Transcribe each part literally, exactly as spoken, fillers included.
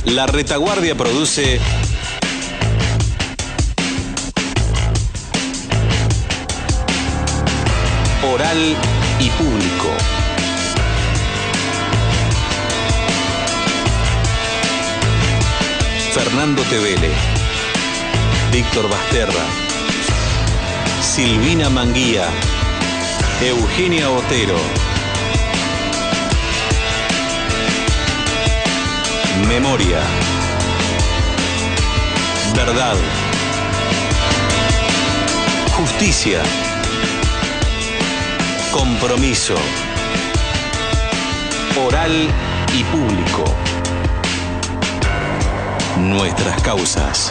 La Retaguardia produce Oral y Público. Fernando Tevele, Víctor Basterra, Silvina Manguía, Eugenia Otero. Memoria, verdad, justicia, compromiso, oral y público. Nuestras causas.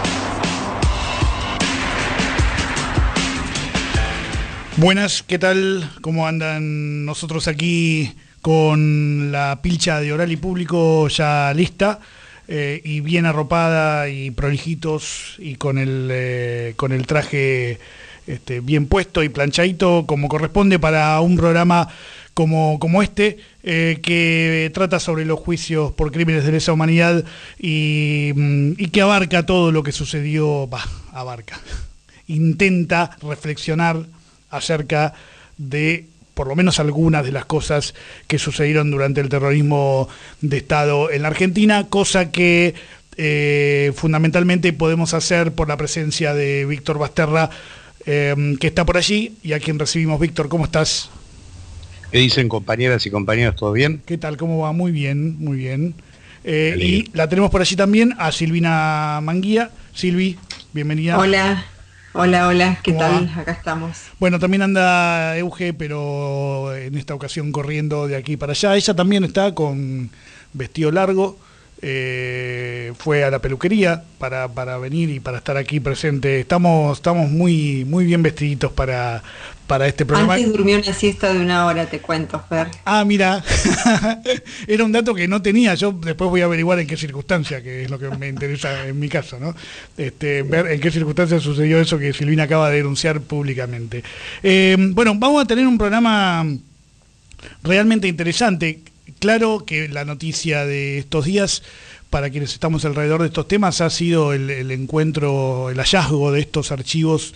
Buenas, ¿qué tal? ¿Cómo andan? Nosotros aquí con la pilcha de Oral y Público ya lista eh, y bien arropada y prolijitos y con el, eh, con el traje este, bien puesto y planchadito como corresponde para un programa como, como este eh, que trata sobre los juicios por crímenes de lesa humanidad y, y que abarca todo lo que sucedió, bah, abarca, intenta reflexionar acerca de por lo menos algunas de las cosas que sucedieron durante el terrorismo de Estado en la Argentina, cosa que eh, fundamentalmente podemos hacer por la presencia de Víctor Basterra, eh, que está por allí, y a quien recibimos. Víctor, ¿cómo estás? ¿Qué dicen, compañeras y compañeros? ¿Todo bien? ¿Qué tal? ¿Cómo va? Muy bien, muy bien. Eh, y la tenemos por allí también a Silvina Manguía. Silvi, bienvenida. Hola. Hola, hola, ¿qué tal? Va? Acá estamos. Bueno, también anda Euge, pero en esta ocasión corriendo de aquí para allá. Ella también está con vestido largo, eh, fue a la peluquería para, para venir y para estar aquí presente. Estamos, estamos muy, muy bien vestiditos para, para este programa. Antes durmió una siesta de una hora, te cuento, Fer. Ah, mira, era un dato que no tenía. Yo después voy a averiguar en qué circunstancia, que es lo que me interesa en mi caso, ¿no? Este, ver en qué circunstancia sucedió eso que Silvina acaba de denunciar públicamente. Eh, bueno, vamos a tener un programa realmente interesante. Claro que la noticia de estos días, para quienes estamos alrededor de estos temas, ha sido el, el encuentro, el hallazgo de estos archivos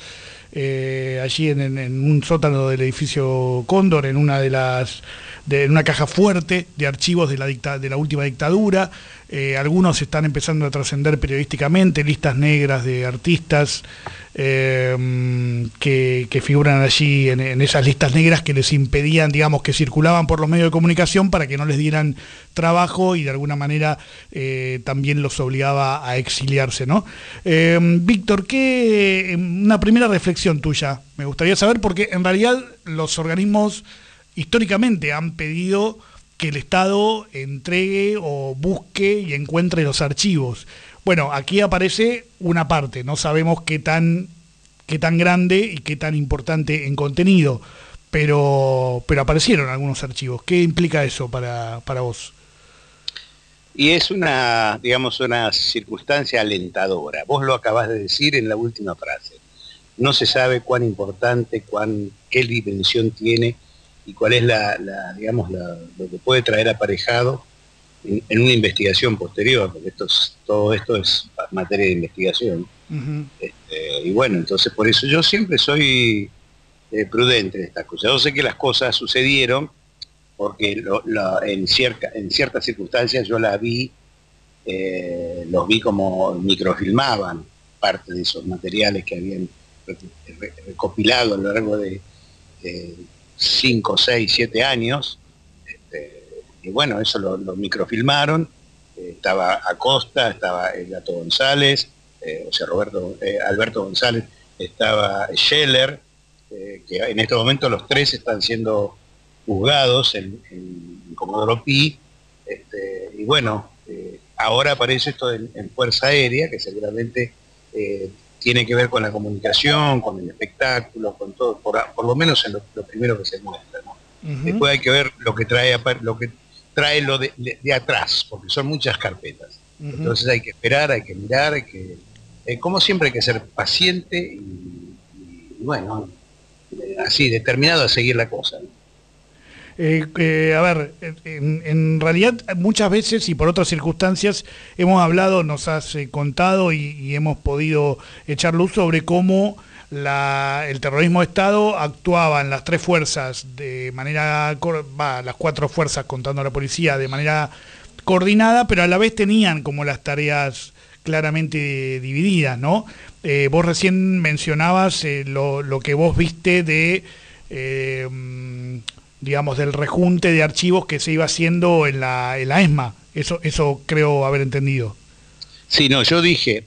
Eh, allí en, en, en un sótano del edificio Cóndor, en una de las de en una caja fuerte de archivos de la dicta, de la última dictadura. Eh, algunos están empezando a trascender periodísticamente, listas negras de artistas eh, que, que figuran allí en, en esas listas negras que les impedían, digamos, que circulaban por los medios de comunicación para que no les dieran trabajo y de alguna manera eh, también los obligaba a exiliarse, ¿no? Eh, Víctor, ¿qué, una primera reflexión tuya me gustaría saber, porque en realidad los organismos históricamente han pedido que el Estado entregue o busque y encuentre los archivos. Bueno, aquí aparece una parte, no sabemos qué tan, qué tan grande y qué tan importante en contenido, pero, pero aparecieron algunos archivos. ¿Qué implica eso para, para vos? Y es una, digamos, una circunstancia alentadora. Vos lo acabás de decir en la última frase. No se sabe cuán importante, cuán, qué dimensión tiene y cuál es la, la digamos, la, lo que puede traer aparejado en, en una investigación posterior, porque esto es, todo esto es materia de investigación. Uh-huh. Este, y bueno, entonces por eso yo siempre soy eh, prudente en estas cosas. Yo sé que las cosas sucedieron porque lo, lo, en, cierta, en ciertas circunstancias yo la vi, eh, los vi como microfilmaban parte de esos materiales que habían recopilado a lo largo de cinco, seis, siete años, este, y bueno, eso lo, lo microfilmaron. Eh, estaba Acosta, estaba el Gato González, eh, o sea, Roberto, eh, Alberto González, estaba Scheller, eh, que en este momento los tres están siendo juzgados en, en Comodoro Pi, este, y bueno, eh, ahora aparece esto en, en Fuerza Aérea, que seguramente eh, tiene que ver con la comunicación, con el espectáculo, con todo, por, por lo menos en lo, lo primero que se muestra, ¿no? Uh-huh. Después hay que ver lo que trae lo que trae lo de, de, de atrás, porque son muchas carpetas. Uh-huh. Entonces hay que esperar, hay que mirar, hay que, eh, como siempre hay que ser paciente y, y bueno, así, determinado a seguir la cosa, ¿no? Eh, eh, a ver, en, en realidad muchas veces y por otras circunstancias hemos hablado, nos has eh, contado y, y hemos podido echar luz sobre cómo la, el terrorismo de Estado actuaba en las tres fuerzas de manera, va, las cuatro fuerzas contando a la policía, de manera coordinada, pero a la vez tenían como las tareas claramente divididas, ¿no? Eh, vos recién mencionabas eh, lo, lo que vos viste de, eh, digamos, del rejunte de archivos que se iba haciendo en la, en la ESMA. Eso, eso creo haber entendido. Sí, no, yo dije,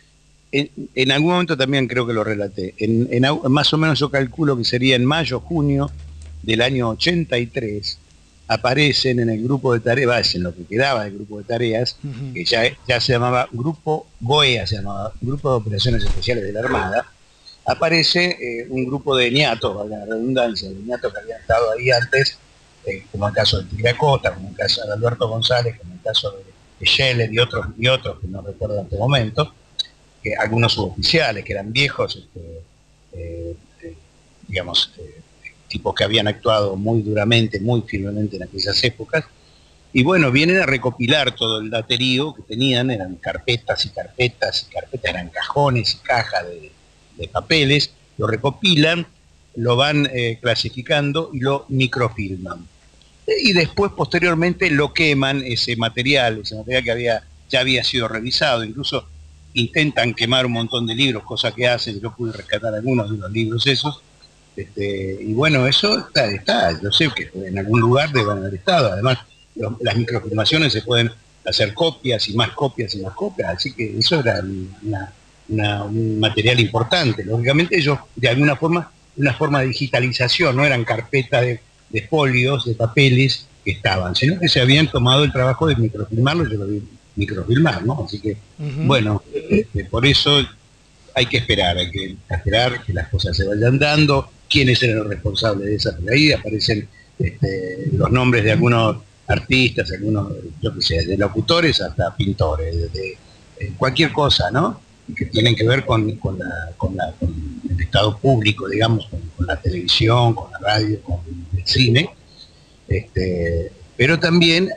en, en algún momento también creo que lo relaté, en, en, más o menos yo calculo que sería en mayo, junio del año ochenta y tres, aparecen en el grupo de tareas, en lo que quedaba del grupo de tareas, uh-huh. que ya, ya se llamaba Grupo GOEA, se llamaba Grupo de Operaciones Especiales de la Armada, aparece eh, un grupo de ñatos, valga la redundancia, de ñatos que habían estado ahí antes, eh, como el caso de Tigre Acosta, como el caso de Alberto González, como el caso de, de Scheller y otros, y otros que no recuerdo en este momento, que algunos suboficiales que eran viejos, este, eh, eh, digamos, eh, tipos que habían actuado muy duramente, muy firmemente en aquellas épocas, y bueno, vienen a recopilar todo el daterío que tenían, eran carpetas y carpetas y carpetas, eran cajones y cajas de, de papeles, lo recopilan, lo van eh, clasificando y lo microfilman. Y después, posteriormente, lo queman, ese material, ese material que había, ya había sido revisado, incluso intentan quemar un montón de libros, cosa que hacen, yo pude rescatar algunos de los libros esos. Este, y bueno, eso está, está, yo sé que en algún lugar deben haber estado, además los, las microfilmaciones se pueden hacer copias y más copias y más copias, así que eso era una, una, un material importante. Lógicamente ellos, de alguna forma, una forma de digitalización, no eran carpetas de, de folios, de papeles que estaban, sino que se habían tomado el trabajo de microfilmarlo, yo lo vi microfilmar, ¿no? Así que, uh-huh. bueno, este, por eso hay que esperar, hay que esperar que las cosas se vayan dando. ¿Quiénes eran los responsables de esa? Por ahí aparecen este, los nombres de algunos artistas, algunos, yo qué sé, de locutores hasta pintores, de, de, de cualquier cosa, ¿no? Que tienen que ver con, con, la, con, la, con el Estado público, digamos, con, con la televisión, con la radio, con el cine. Este, pero también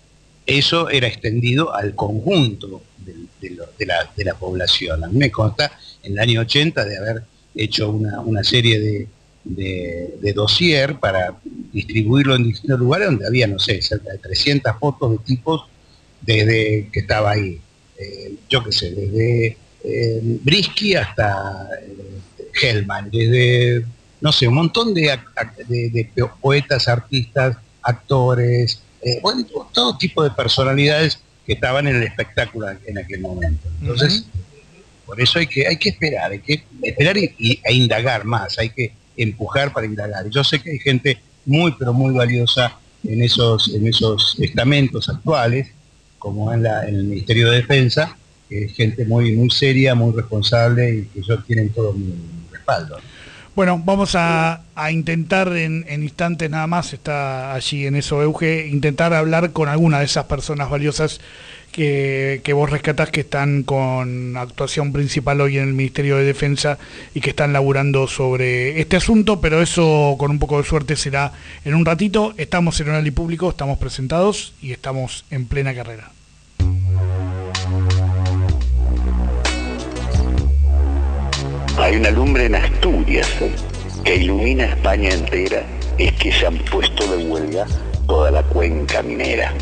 eso era extendido al conjunto de, de, lo, de, la, de la población. A mí me consta en el año ochenta de haber hecho una, una serie de, de, de dossier para distribuirlo en distintos lugares donde había, no sé, cerca de trescientas fotos de tipos desde que estaba ahí. Eh, yo qué sé, desde eh, Brisky hasta eh, Hellman, desde, no sé, un montón de, de, de poetas, artistas, actores, eh, bueno, todo tipo de personalidades que estaban en el espectáculo en aquel momento. Entonces, uh-huh. por eso hay que, hay que esperar, hay que esperar y, y, e indagar más, hay que empujar para indagar. Yo sé que hay gente muy, pero muy valiosa en esos, en esos estamentos actuales, como en, la, en el Ministerio de Defensa, que es gente muy, muy seria, muy responsable y que ellos tienen todo mi respaldo. Bueno, vamos a, a intentar en, en instantes nada más, está allí en eso Euge, intentar hablar con alguna de esas personas valiosas que, que vos rescatás, que están con actuación principal hoy en el Ministerio de Defensa y que están laburando sobre este asunto, pero eso con un poco de suerte será en un ratito. Estamos en Oral y Público, estamos presentados y estamos en plena carrera. Hay una lumbre en Asturias que ilumina España entera, es que se han puesto de huelga toda la cuenca minera.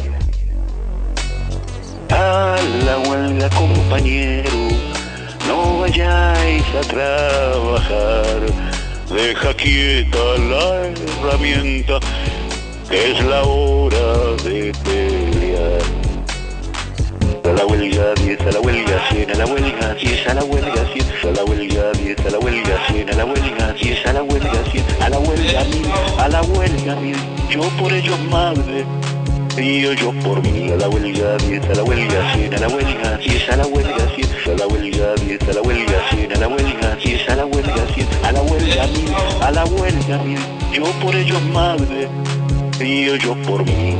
A la huelga, compañero, no vayáis a trabajar, deja quieta la herramienta, que es la hora de pelear. A la huelga diez, a la huelga cien, a la huelga diez, a la huelga cien, a la huelga diez, a la huelga cien, a la huelga diez, a la huelga cien, a la huelga mil, a la huelga mil, yo por ellos madre, y yo, yo por mí. A la huelga diez, a la huelga cien, a la huelga diez, a la huelga cien, a la huelga diez, a la huelga cien, a la huelga diez, a la huelga cien, a la huelga mil, a la huelga mil, yo por ellos madre, y yo, yo por mí.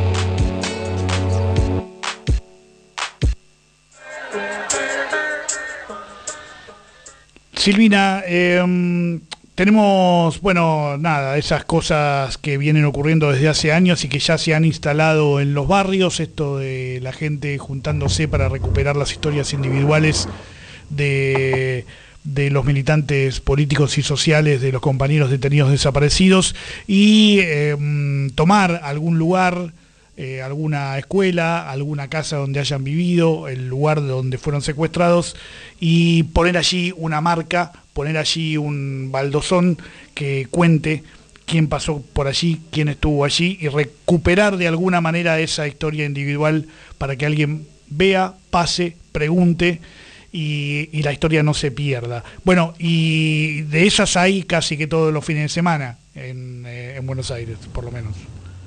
Silvina, eh, Tenemos, bueno, nada, esas cosas que vienen ocurriendo desde hace años y que ya se han instalado en los barrios, esto de la gente juntándose para recuperar las historias individuales de, de los militantes políticos y sociales, de los compañeros detenidos desaparecidos, y eh, tomar algún lugar, eh, alguna escuela, alguna casa donde hayan vivido, el lugar donde fueron secuestrados, y poner allí una marca, poner allí un baldosón que cuente quién pasó por allí, quién estuvo allí, y recuperar de alguna manera esa historia individual para que alguien vea, pase, pregunte y, y la historia no se pierda. Bueno, y de esas hay casi que todos los fines de semana en, eh, en Buenos Aires, por lo menos.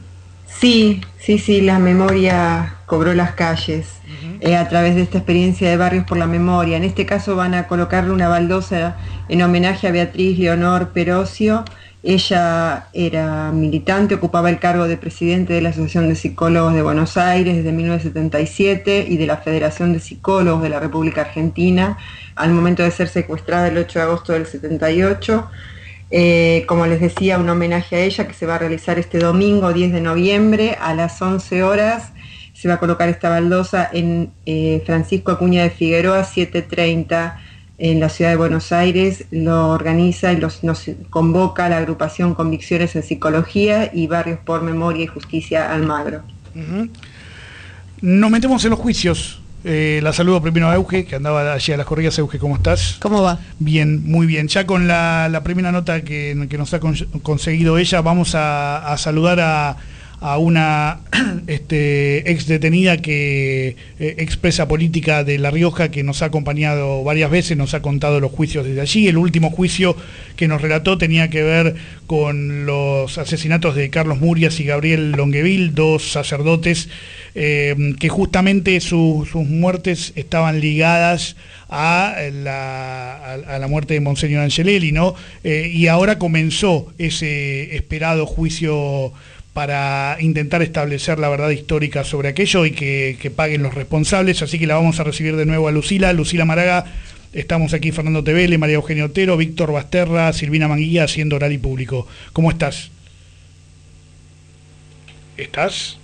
Sí, sí, sí, la memoria cobró las calles uh-huh. eh, a través de esta experiencia de Barrios por la Memoria. En este caso van a colocarle una baldosa en homenaje a Beatriz Leonor Perocio. Ella era militante, ocupaba el cargo de presidente de la Asociación de Psicólogos de Buenos Aires desde mil novecientos setenta y siete y de la Federación de Psicólogos de la República Argentina al momento de ser secuestrada el ocho de agosto del setenta y ocho. Eh, como les decía, un homenaje a ella que se va a realizar este domingo diez de noviembre a las once horas. Se va a colocar esta baldosa en eh, Francisco Acuña de Figueroa setecientos treinta en la ciudad de Buenos Aires. Lo organiza y los, nos convoca la agrupación Convicciones en Psicología y Barrios por Memoria y Justicia Almagro. Uh-huh. Nos metemos en los juicios. Eh, la saludo primero a Euge, que andaba allí a las corridas. Euge, ¿cómo estás? ¿Cómo va? Bien, muy bien. Ya con la, la primera nota que, que nos ha con, conseguido ella, vamos a, a saludar a, a una este, ex detenida que eh, expresa política de La Rioja, que nos ha acompañado varias veces, nos ha contado los juicios desde allí. El último juicio que nos relató tenía que ver con los asesinatos de Carlos Murias y Gabriel Longueville, dos sacerdotes Eh, que justamente su, sus muertes estaban ligadas a la, a, a la muerte de Monseñor Angelelli, ¿no? Eh, y ahora comenzó ese esperado juicio para intentar establecer la verdad histórica sobre aquello y que, que paguen los responsables, así que la vamos a recibir de nuevo a Lucila. Lucila Maraga, estamos aquí, Fernando Tevele, María Eugenia Otero, Víctor Basterra, Silvina Manguía, haciendo Oral y Público. ¿Cómo estás? ¿Estás?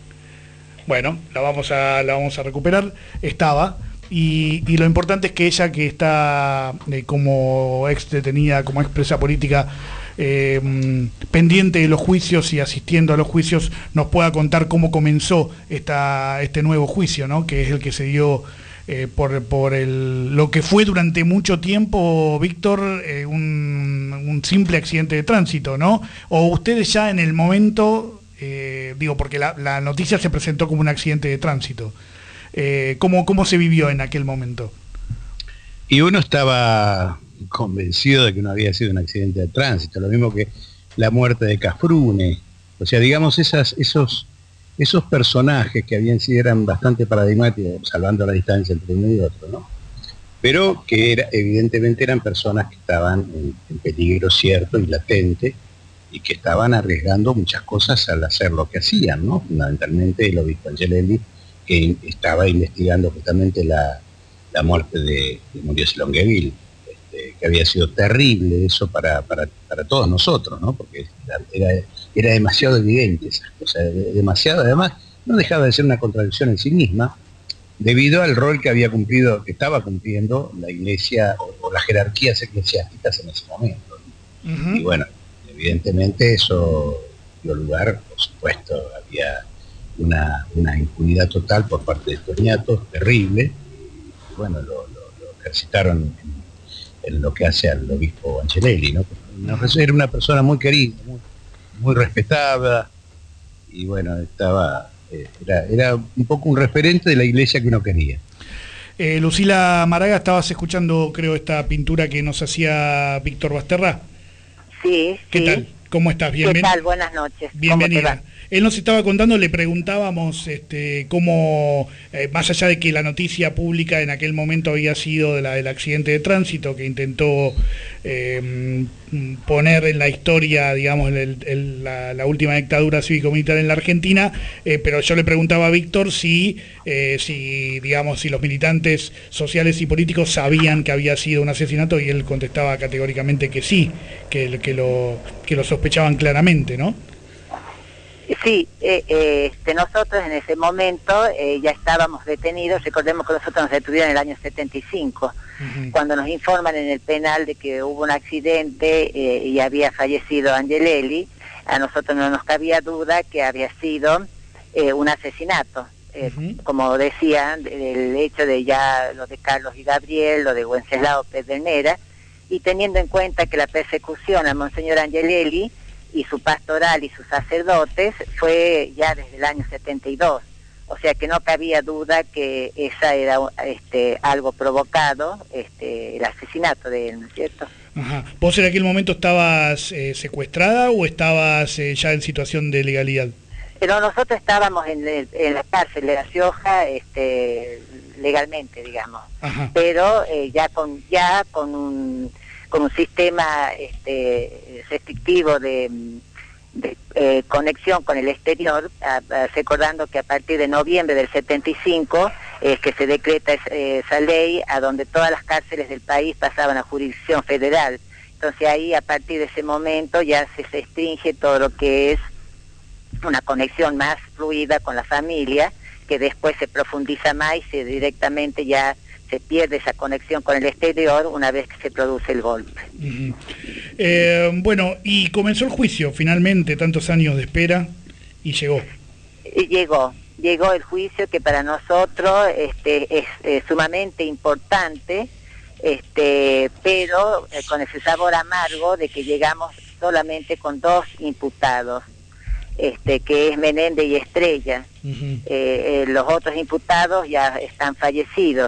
Bueno, la vamos a, la vamos a recuperar. Estaba. Y, y lo importante es que ella, que está eh, como ex detenida, como ex presa política, eh, pendiente de los juicios y asistiendo a los juicios, nos pueda contar cómo comenzó esta, este nuevo juicio, ¿no? Que es el que se dio eh, por, por el, lo que fue durante mucho tiempo, Víctor, eh, un, un simple accidente de tránsito, ¿no? O ustedes ya en el momento... Eh, digo, porque la, la noticia se presentó como un accidente de tránsito. Eh, ¿cómo, ¿Cómo se vivió en aquel momento? Y uno estaba convencido de que no había sido un accidente de tránsito, lo mismo que la muerte de Cafrune. O sea, digamos, esas, esos, esos personajes que habían sido, eran bastante paradigmáticos, salvando la distancia entre uno y otro, ¿no? Pero que era, evidentemente eran personas que estaban en, en peligro cierto y latente, y que estaban arriesgando muchas cosas al hacer lo que hacían, ¿no? Fundamentalmente el obispo Angelelli, que estaba investigando justamente la, la muerte de, de Murias y Longueville, este, que había sido terrible eso para, para, para todos nosotros, ¿no? Porque era, era demasiado evidente esas cosas, demasiado, además no dejaba de ser una contradicción en sí misma, debido al rol que había cumplido, que estaba cumpliendo la iglesia o, o las jerarquías eclesiásticas en ese momento, ¿no? Uh-huh. Y bueno, evidentemente eso dio lugar, por supuesto, había una, una impunidad total por parte de estos niatos, terrible, y bueno, lo, lo, lo ejercitaron en, en lo que hace al obispo Angelelli, ¿no? Era una persona muy querida, muy, muy respetada, y bueno, estaba, era, era un poco un referente de la iglesia que uno quería. Eh, Lucila Maraga, estabas escuchando, creo, esta pintura que nos hacía Víctor Basterra. Sí, ¿Qué sí. tal? ¿Cómo estás? Bienven... ¿Qué tal? Buenas noches. Bienvenida. Él nos estaba contando, le preguntábamos este, cómo, eh, más allá de que la noticia pública en aquel momento había sido de la del accidente de tránsito que intentó eh, poner en la historia, digamos, el, el, la, la última dictadura cívico-militar en la Argentina, eh, pero yo le preguntaba a Víctor si, eh, si, digamos, si los militantes sociales y políticos sabían que había sido un asesinato, y él contestaba categóricamente que sí, que, que, lo, que lo sospechaban claramente, ¿no? Sí, eh, eh, este, nosotros en ese momento eh, ya estábamos detenidos. Recordemos que nosotros nos detuvieron en el año setenta y cinco, uh-huh. Cuando nos informan en el penal de que hubo un accidente eh, y había fallecido Angelelli. A nosotros no nos cabía duda que había sido eh, un asesinato. Eh, uh-huh. Como decían, el hecho de ya lo de Carlos y Gabriel, lo de Wenceslao Pedernera, y teniendo en cuenta que la persecución a Monseñor Angelelli y su pastoral y sus sacerdotes fue ya desde el año setenta y dos, o sea que no cabía duda que esa era este, algo provocado, este, el asesinato de él, ¿no es cierto? Ajá. ¿Vos en aquel momento estabas eh, secuestrada o estabas eh, ya en situación de legalidad? Pero nosotros estábamos en, el, en la cárcel de La Rioja, este, legalmente, digamos. Ajá. Pero eh, ya con ya con un con un sistema este, restrictivo de, de eh, conexión con el exterior, a, a, recordando que a partir de noviembre del setenta y cinco es eh, que se decreta eh, esa ley, a donde todas las cárceles del país pasaban a jurisdicción federal. Entonces ahí, a partir de ese momento, ya se restringe todo lo que es una conexión más fluida con la familia, que después se profundiza más y se directamente ya se pierde esa conexión con el exterior una vez que se produce el golpe. Uh-huh. eh, bueno, y comenzó el juicio finalmente, tantos años de espera, y llegó. Y llegó, llegó el juicio, que para nosotros este, es, es sumamente importante, este, pero eh, con ese sabor amargo de que llegamos solamente con dos imputados, este, que es Menéndez y Estrella. Uh-huh. eh, eh, los otros imputados ya están fallecidos.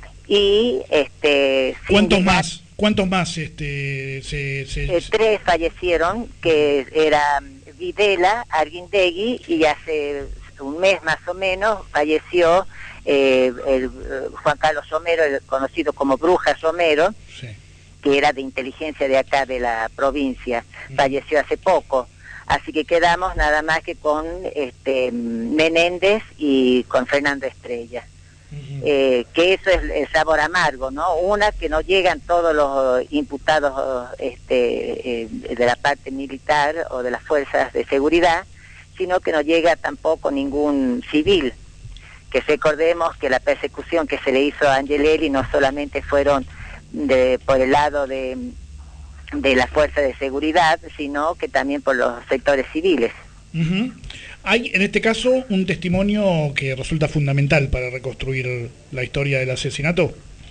Y este ¿cuántos llegar, más cuántos más este se, se... Eh, tres fallecieron, que era Videla, Arguindegui, y hace un mes más o menos falleció eh, el, Juan Carlos Romero, el conocido como Bruja Romero, sí. Que era de inteligencia de acá de la provincia, mm. falleció hace poco. Así que quedamos nada más que con este Menéndez y con Fernando Estrella. Uh-huh. eh, que eso es el sabor amargo, ¿no? Una, que no llegan todos los imputados este, eh, de la parte militar o de las fuerzas de seguridad, sino que no llega tampoco ningún civil. Que recordemos que la persecución que se le hizo a Angelelli no solamente fueron de, por el lado de, de la fuerza de seguridad, sino que también por los sectores civiles. Uh-huh. Hay en este caso un testimonio que resulta fundamental para reconstruir la historia del asesinato.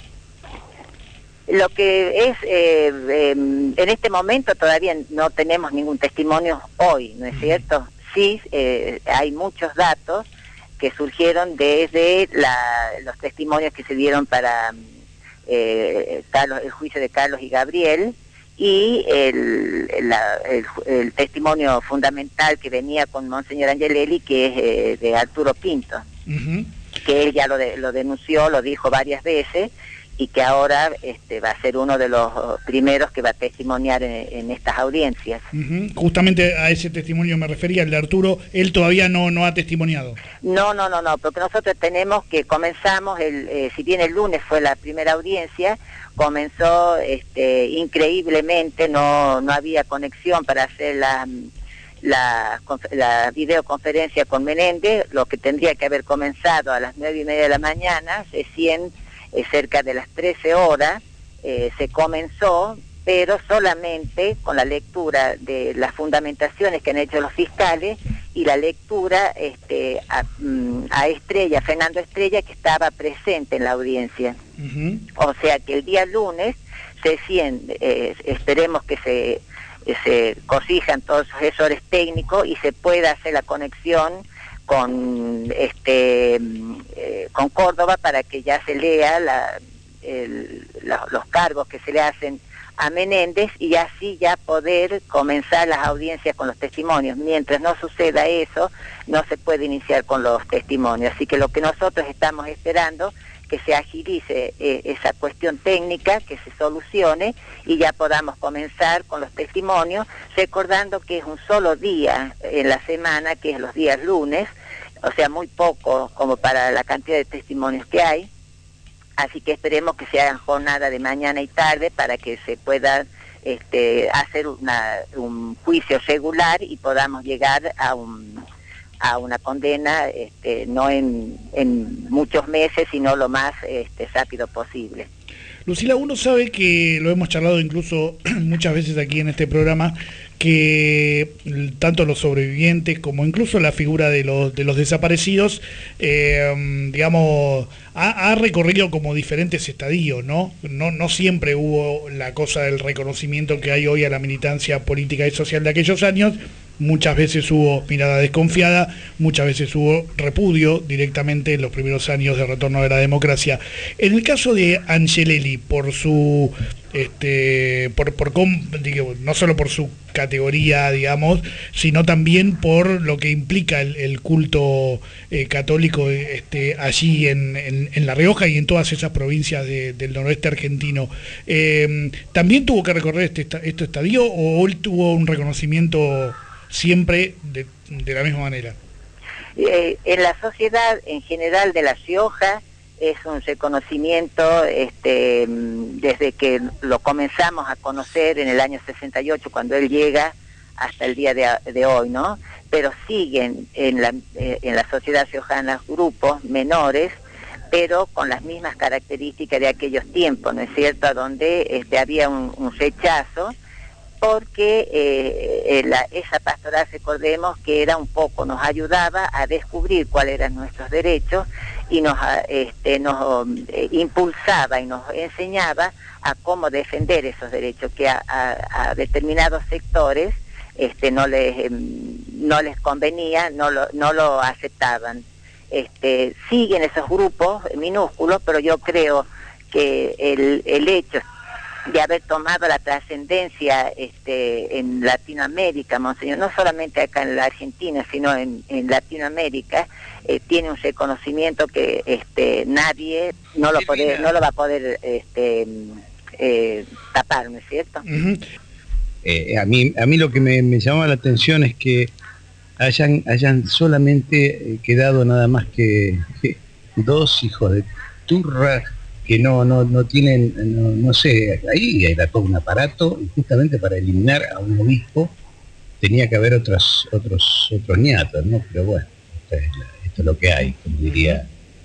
Lo que es, eh, eh, en este momento todavía no tenemos ningún testimonio hoy, ¿no es uh-huh. cierto? Sí, eh, hay muchos datos que surgieron desde la, los testimonios que se dieron para eh, Carlos, el juicio de Carlos y Gabriel, y el, la, el, el testimonio fundamental que venía con Monseñor Angelelli, que es eh, de Arturo Pinto, uh-huh. que él ya lo, de, lo denunció, lo dijo varias veces, y que ahora este, va a ser uno de los primeros que va a testimoniar en, en estas audiencias. Uh-huh. Justamente a ese testimonio me refería, el de Arturo. Él todavía no, no ha testimoniado. No, no, no, no, porque nosotros tenemos que comenzamos, el, eh, si bien el lunes fue la primera audiencia, comenzó este, increíblemente, no, no había conexión para hacer la, la, la videoconferencia con Menéndez, lo que tendría que haber comenzado a las nueve y media de la mañana, recién eh, cerca de las trece horas, eh, se comenzó, pero solamente con la lectura de las fundamentaciones que han hecho los fiscales y la lectura este, a, a Estrella, Fernando Estrella, que estaba presente en la audiencia. Uh-huh. O sea que el día lunes se siente, eh, esperemos que se, se corrijan todos esos errores técnicos y se pueda hacer la conexión con este eh, con Córdoba para que ya se lea la, el, la, los cargos que se le hacen a Menéndez y así ya poder comenzar las audiencias con los testimonios. Mientras no suceda eso, no se puede iniciar con los testimonios. Así que lo que nosotros estamos esperando, que se agilice eh, esa cuestión técnica, que se solucione y ya podamos comenzar con los testimonios, recordando que es un solo día en la semana, que es los días lunes, o sea, muy poco como para la cantidad de testimonios que hay. Así que esperemos que se hagan jornada de mañana y tarde para que se pueda este, hacer una, un juicio regular y podamos llegar a un a una condena este, no en, en muchos meses, sino lo más este, rápido posible. Lucila, uno sabe que lo hemos charlado incluso muchas veces aquí en este programa, que tanto los sobrevivientes como incluso la figura de los de los desaparecidos, eh, digamos, ha, ha recorrido como diferentes estadios, ¿no? No no siempre hubo la cosa del reconocimiento que hay hoy a la militancia política y social de aquellos años. Muchas veces hubo mirada desconfiada, muchas veces hubo repudio directamente en los primeros años de retorno de la democracia. En el caso de Angelelli, por su, este, por, por digo, no solo por su categoría, digamos, sino también por lo que implica el, el culto eh, católico este, allí en, en, en La Rioja y en todas esas provincias de, del noroeste argentino. Eh, ¿También tuvo que recorrer este, este estadio o él tuvo un reconocimiento siempre de, de la misma manera? Eh, en la sociedad en general de La Rioja es un reconocimiento este, desde que lo comenzamos a conocer en el año sesenta y ocho, cuando él llega, hasta el día de, de hoy, ¿no? Pero siguen en la, eh, en la sociedad riojana grupos menores, pero con las mismas características de aquellos tiempos, ¿no es cierto?, a donde este, había un, un rechazo, porque eh, la, esa pastoral, recordemos que era un poco, nos ayudaba a descubrir cuáles eran nuestros derechos y nos, este, nos eh, impulsaba y nos enseñaba a cómo defender esos derechos, que a, a, a determinados sectores este, no les eh, no les convenía, no lo, no lo aceptaban. Este, siguen esos grupos minúsculos, pero yo creo que el, el hecho de haber tomado la trascendencia este, en Latinoamérica, Monseñor, no solamente acá en la Argentina, sino en, en Latinoamérica, eh, tiene un reconocimiento que este, nadie no lo, poder, no lo va a poder este, eh, tapar, ¿no es cierto? Uh-huh. eh, a, mí, a mí lo que me, me llamaba la atención es que hayan, hayan solamente quedado nada más que, que dos hijos de turra que no no no tienen, no, no sé, ahí era todo un aparato, y justamente para eliminar a un obispo tenía que haber otros otros otros niatos, ¿no? Pero bueno, esto es, esto es lo que hay, como diría.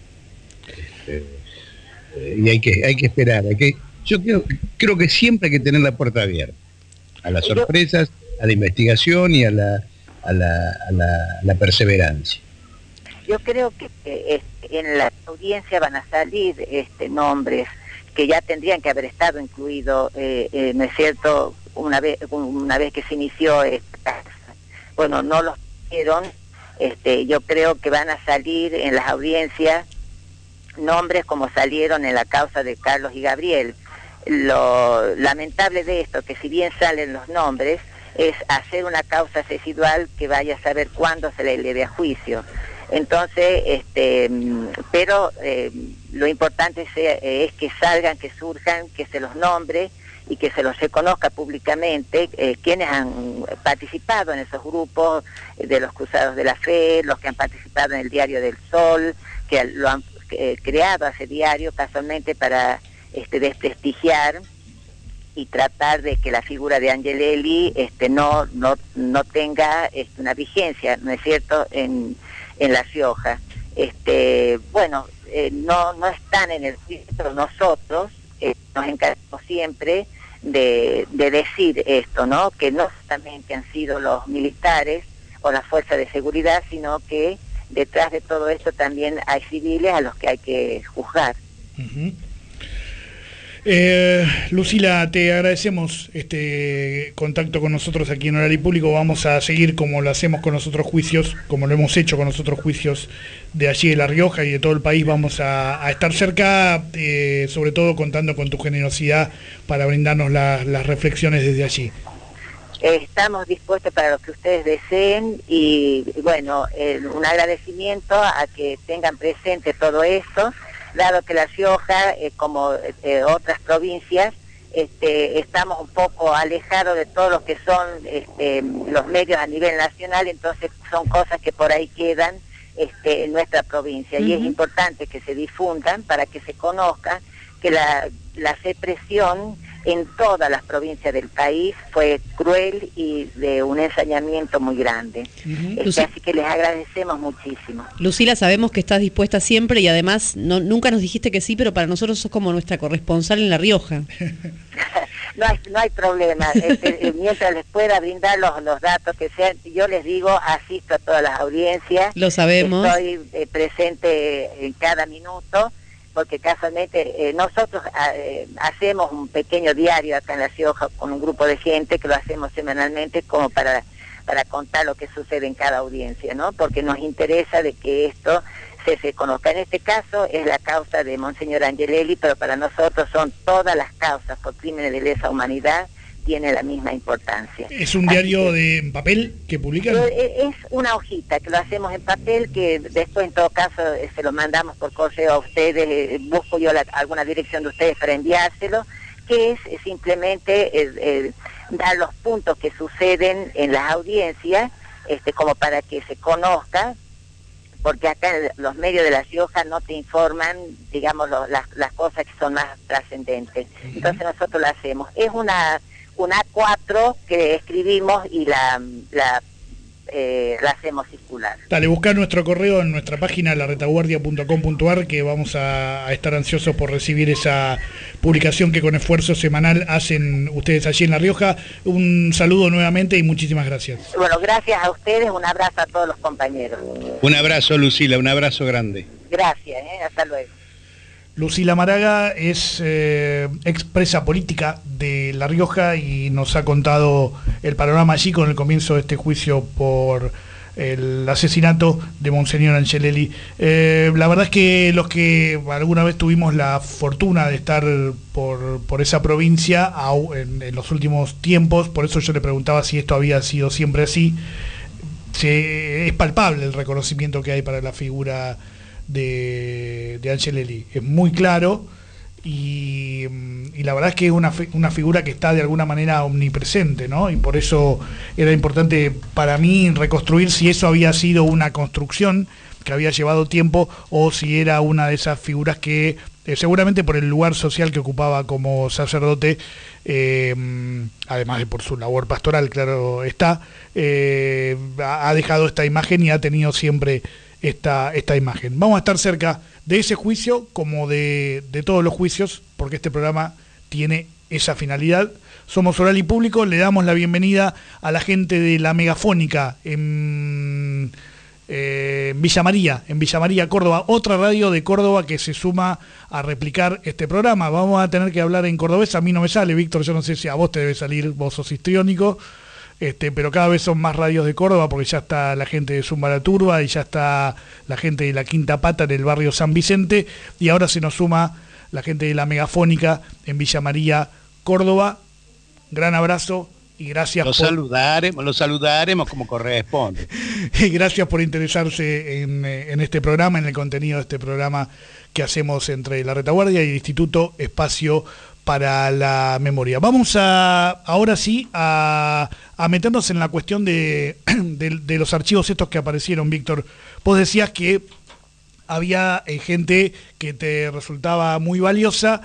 Este, eh, y hay que hay que esperar, hay que, yo creo, creo que siempre hay que tener la puerta abierta a las sorpresas, a la investigación y a la a la, a la, a la perseverancia. Yo creo que eh, en la audiencia van a salir este, nombres que ya tendrían que haber estado incluidos, eh, eh, ¿no es cierto?, una vez una vez que se inició esta, bueno, no los hicieron. Este, yo creo que van a salir en las audiencias nombres como salieron en la causa de Carlos y Gabriel. Lo lamentable de esto, que si bien salen los nombres, es hacer una causa residual que vaya a saber cuándo se le eleve a juicio. Entonces, este, pero eh, lo importante es, eh, es que salgan, que surjan, que se los nombre y que se los reconozca públicamente eh, quienes han participado en esos grupos eh, de los Cruzados de la Fe, los que han participado en el Diario del Sol, que lo han eh, creado ese diario casualmente para este, desprestigiar y tratar de que la figura de Angelelli este, no, no, no tenga este, una vigencia, ¿no es cierto?, en en La Rioja. Este, bueno, eh, no no están en el registro, nosotros eh, nos encargamos siempre de, de decir esto, ¿no?, que no solamente han sido los militares o las fuerzas de seguridad, sino que detrás de todo esto también hay civiles a los que hay que juzgar. Uh-huh. Eh, Lucila, te agradecemos este contacto con nosotros aquí en Horario Público. Vamos a seguir como lo hacemos con los otros juicios, como lo hemos hecho con los otros juicios de allí de La Rioja y de todo el país. Vamos a, a estar cerca, eh, sobre todo contando con tu generosidad para brindarnos la, las reflexiones desde allí. Estamos dispuestos para lo que ustedes deseen y bueno, eh, un agradecimiento a que tengan presente todo esto, dado que La Rioja, eh, como eh, otras provincias, este, estamos un poco alejados de todo lo que son este, los medios a nivel nacional, entonces son cosas que por ahí quedan este, en nuestra provincia. Uh-huh. Y es importante que se difundan para que se conozca que la, la represión en todas las provincias del país fue cruel y de un ensañamiento muy grande. Uh-huh. Este, así que les agradecemos muchísimo. Lucila, sabemos que estás dispuesta siempre y además no, nunca nos dijiste que sí, pero para nosotros sos como nuestra corresponsal en La Rioja. no, hay, no hay problema. Este, mientras les pueda brindar los, los datos que sean, yo les digo, asisto a todas las audiencias. Lo sabemos. Estoy eh, presente en cada minuto, porque casualmente eh, nosotros eh, hacemos un pequeño diario acá en La Rioja con un grupo de gente que lo hacemos semanalmente como para, para contar lo que sucede en cada audiencia, ¿no? Porque nos interesa de que esto se, se conozca. En este caso es la causa de Monseñor Angelelli, pero para nosotros son todas las causas por crímenes de lesa humanidad, tiene la misma importancia. ¿Es un diario que, de en papel que publican? Es una hojita que lo hacemos en papel, que después en todo caso se lo mandamos por correo a ustedes, busco yo la, alguna dirección de ustedes para enviárselo, que es simplemente eh, eh, dar los puntos que suceden en las audiencias, este, como para que se conozca, porque acá los medios de La Rioja no te informan, digamos, lo, las, las cosas que son más trascendentes. Uh-huh. Entonces nosotros lo hacemos. Es una... una A cuatro que escribimos y la, la, eh, la hacemos circular. Dale, busca nuestro correo en nuestra página la retaguardia punto com punto a r, que vamos a, a estar ansiosos por recibir esa publicación que con esfuerzo semanal hacen ustedes allí en La Rioja. Un saludo nuevamente y muchísimas gracias. Bueno, gracias a ustedes, un abrazo a todos los compañeros. Un abrazo, Lucila, un abrazo grande. Gracias, ¿eh? Hasta luego. Lucila Maraga es eh, expresa política de La Rioja y nos ha contado el panorama allí con el comienzo de este juicio por el asesinato de Monseñor Angelelli. Eh, la verdad es que los que alguna vez tuvimos la fortuna de estar por, por esa provincia en, en los últimos tiempos, por eso yo le preguntaba si esto había sido siempre así, se, es palpable el reconocimiento que hay para la figura de, de Angelelli, es muy claro y, y la verdad es que es una, una figura que está de alguna manera omnipresente, ¿no? Y por eso era importante para mí reconstruir si eso había sido una construcción que había llevado tiempo o si era una de esas figuras que eh, seguramente por el lugar social que ocupaba como sacerdote, eh, además de por su labor pastoral, claro está, eh, ha dejado esta imagen y ha tenido siempre Esta, esta imagen. Vamos a estar cerca de ese juicio como de, de todos los juicios, porque este programa tiene esa finalidad. Somos Oral y Público, le damos la bienvenida a la gente de la Megafónica en, eh, en Villa María, en Villa María, Córdoba, otra radio de Córdoba que se suma a replicar este programa. Vamos a tener que hablar en cordobés, a mí no me sale, Víctor, yo no sé si a vos te debe salir, vos sos histriónico. Este, pero cada vez son más radios de Córdoba porque ya está la gente de Zumba la Turba y ya está la gente de la Quinta Pata en el barrio San Vicente y ahora se nos suma la gente de la Megafónica en Villa María, Córdoba. Gran abrazo y gracias lo por... saludaremos, lo saludaremos como corresponde. Y gracias por interesarse en, en este programa, en el contenido de este programa que hacemos entre La Retaguardia y el Instituto Espacio para la Memoria. Vamos a ahora sí a, a meternos en la cuestión de, de, de los archivos estos que aparecieron, Víctor. Vos decías que había eh, gente que te resultaba muy valiosa,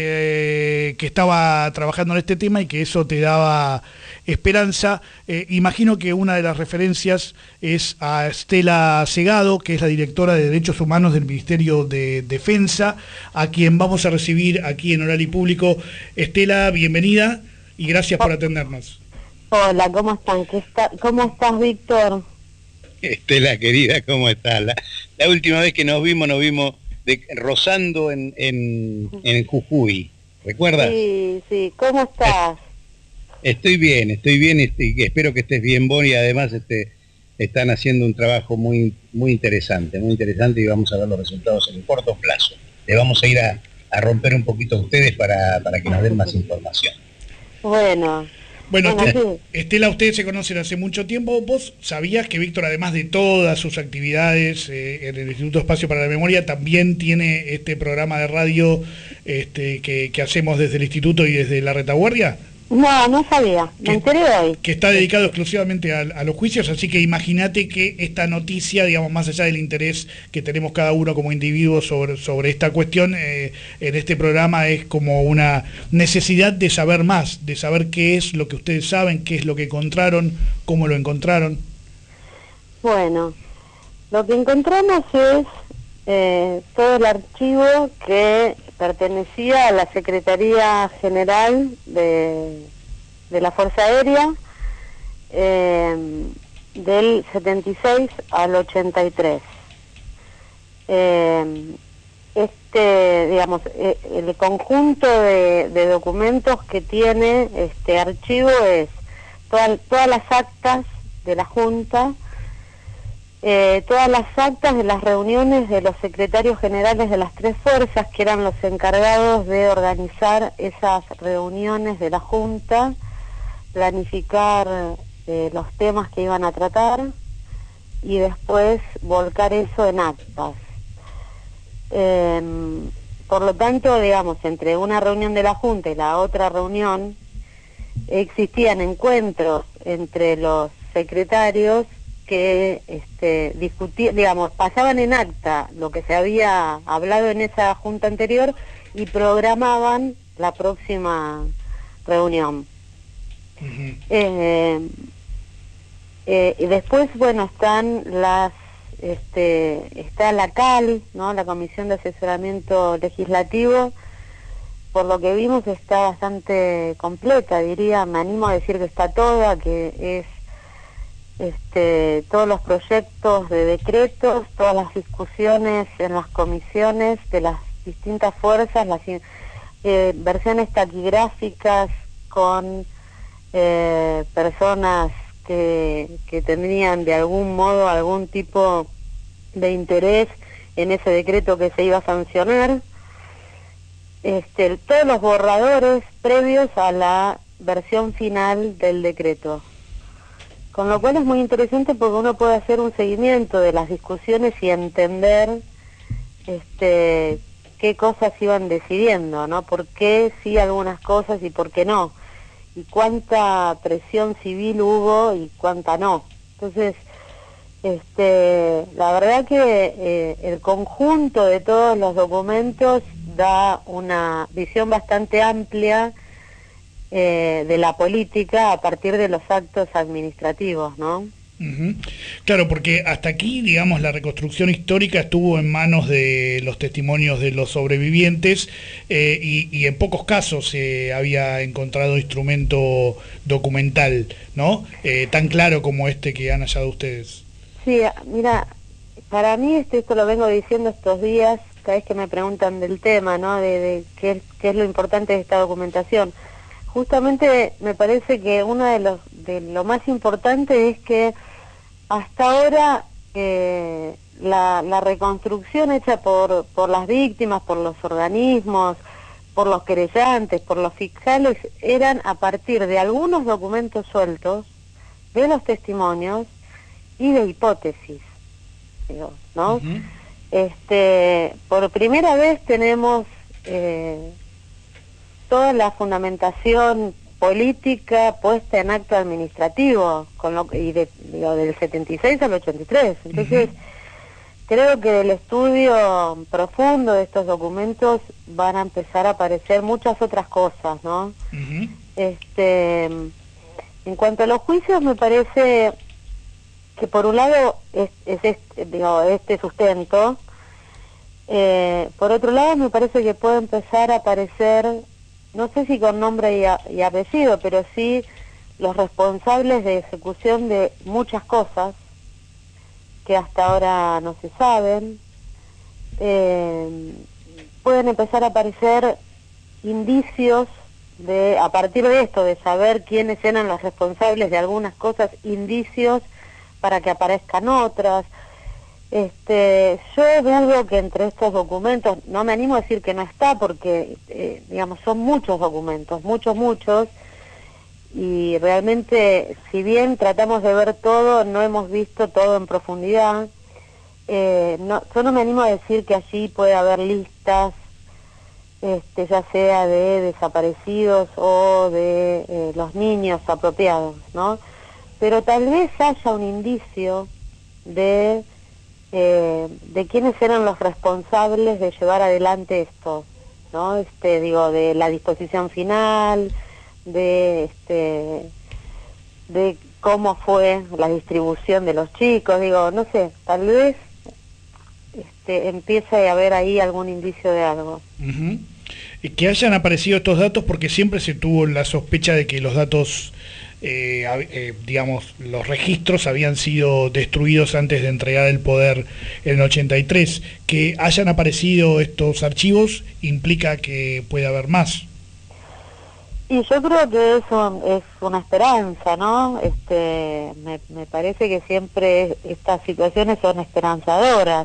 eh, que estaba trabajando en este tema y que eso te daba esperanza. Eh, imagino que una de las referencias es a Estela Segado, que es la directora de Derechos Humanos del Ministerio de Defensa, a quien vamos a recibir aquí en Oral y Público. Estela, bienvenida y gracias por atendernos. Hola, ¿cómo están? ¿Qué está, ¿Cómo estás, Víctor? Estela, querida, ¿cómo estás? La, la última vez que nos vimos, nos vimos de, rozando en, en, en Jujuy. ¿Recuerdas? Sí, sí, ¿cómo estás? Estoy bien, estoy bien, este, y espero que estés bien vos, y además este, están haciendo un trabajo muy, muy interesante, muy interesante, y vamos a ver los resultados en un corto plazo. Le vamos a ir a, a romper un poquito a ustedes para, para que nos den más información. Bueno, Bueno, bueno, Estela, sí. Estela, ustedes se conocen hace mucho tiempo. ¿Vos sabías que Víctor, además de todas sus actividades eh, en el Instituto Espacio para la Memoria, también tiene este programa de radio este, que, que hacemos desde el Instituto y desde la Retaguardia? No, no sabía, me Que- enteré hoy. Que está dedicado exclusivamente a, a los juicios, así que imagínate que esta noticia, digamos, más allá del interés que tenemos cada uno como individuo sobre, sobre esta cuestión, eh, en este programa es como una necesidad de saber más, de saber qué es lo que ustedes saben, qué es lo que encontraron, cómo lo encontraron. Bueno, lo que encontramos es eh, todo el archivo que pertenecía a la Secretaría General de, de la Fuerza Aérea eh, del setenta y seis al ochenta y tres. Eh, este, digamos, eh, el conjunto de, de documentos que tiene este archivo es toda- todas las actas de la Junta, Eh, todas las actas de las reuniones de los secretarios generales de las tres fuerzas, que eran los encargados de organizar esas reuniones de la Junta, planificar eh, los temas que iban a tratar y después volcar eso en actas. Eh, por lo tanto, digamos, entre una reunión de la Junta y la otra reunión existían encuentros entre los secretarios que este, discutían, digamos, pasaban en acta lo que se había hablado en esa junta anterior y programaban la próxima reunión. Uh-huh. Eh, eh, y después, bueno, están las, este, está la C A L, ¿no? La Comisión de Asesoramiento Legislativo. Por lo que vimos está bastante completa, diría, me animo a decir que está toda, que es Este, todos los proyectos de decretos, todas las discusiones en las comisiones de las distintas fuerzas, las eh, versiones taquigráficas con eh, personas que, que tendrían de algún modo algún tipo de interés en ese decreto que se iba a sancionar, este, todos los borradores previos a la versión final del decreto. Con lo cual es muy interesante porque uno puede hacer un seguimiento de las discusiones y entender este, qué cosas iban decidiendo, ¿no? Por qué sí algunas cosas y por qué no. Y cuánta presión civil hubo y cuánta no. Entonces, este, la verdad que eh, el conjunto de todos los documentos da una visión bastante amplia Eh, de la política a partir de los actos administrativos, ¿no? Uh-huh. Claro, porque hasta aquí, digamos, la reconstrucción histórica estuvo en manos de los testimonios de los sobrevivientes eh, y, y en pocos casos se eh, había encontrado instrumento documental, ¿no? Eh, tan claro como este que han hallado ustedes. Sí, mira, para mí este, esto lo vengo diciendo estos días, cada vez que me preguntan del tema, ¿no? De, de qué, qué es lo importante de esta documentación. Justamente me parece que uno de los de lo más importante es que hasta ahora eh, la, la reconstrucción hecha por, por las víctimas, por los organismos, por los querellantes, por los fiscales, eran a partir de algunos documentos sueltos, de los testimonios y de hipótesis, digo, ¿no? Uh-huh. Este, por primera vez tenemos eh, toda la fundamentación política puesta en acto administrativo, con lo y de, digo, del setenta y seis al ochenta y tres. Entonces, uh-huh. creo que del estudio profundo de estos documentos van a empezar a aparecer muchas otras cosas, ¿no? Uh-huh. Este, en cuanto a los juicios, me parece que por un lado es, es este, digo, este sustento, eh, por otro lado me parece que puede empezar a aparecer, no sé si con nombre y, a, y apellido, pero sí los responsables de ejecución de muchas cosas que hasta ahora no se saben. Eh, pueden empezar a aparecer indicios de, a partir de esto, de saber quiénes eran los responsables de algunas cosas, indicios para que aparezcan otras. Este, yo veo que entre estos documentos, no me animo a decir que no está, porque, eh, digamos, son muchos documentos, muchos, muchos, y realmente, si bien tratamos de ver todo, no hemos visto todo en profundidad. Eh, no, yo no me animo a decir que allí puede haber listas, este, ya sea de desaparecidos o de eh, los niños apropiados, ¿no? Pero tal vez haya un indicio de, eh, de quiénes eran los responsables de llevar adelante esto, ¿no? Este, digo, de la disposición final, de, este, de cómo fue la distribución de los chicos, digo, no sé, tal vez este, empiece a haber ahí algún indicio de algo. Uh-huh. Y que hayan aparecido estos datos, porque siempre se tuvo la sospecha de que los datos, eh, eh, digamos, los registros habían sido destruidos antes de entregar el poder en el ochenta y tres. Que hayan aparecido estos archivos implica que puede haber más. Y yo creo que eso es una esperanza, ¿no? Este, me, me parece que siempre estas situaciones son esperanzadoras.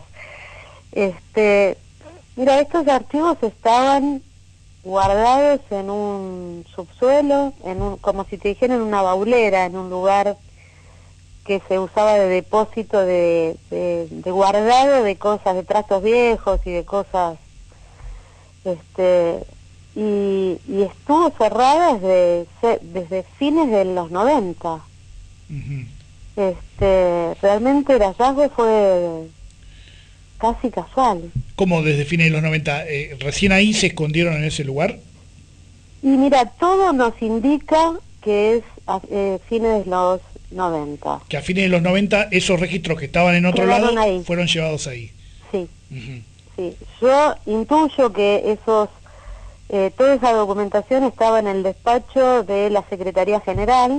Este, mira, estos archivos estaban guardados en un subsuelo, en un, como si te dijeran, en una baulera, en un lugar que se usaba de depósito de, de, de guardado de cosas, de trastos viejos y de cosas, este, y, y estuvo cerrada desde, desde fines de los noventa. Uh-huh. Este, realmente el hallazgo fue casi casual. ¿Cómo desde fines de los noventa? Eh, ¿Recién ahí se escondieron en ese lugar? Y mira, todo nos indica que es a eh, fines de los noventa. Que a fines de los noventa esos registros que estaban en otro Quedaron lado ahí. Fueron llevados ahí. Sí, uh-huh. sí. Yo intuyo que esos, eh, toda esa documentación estaba en el despacho de la Secretaría General,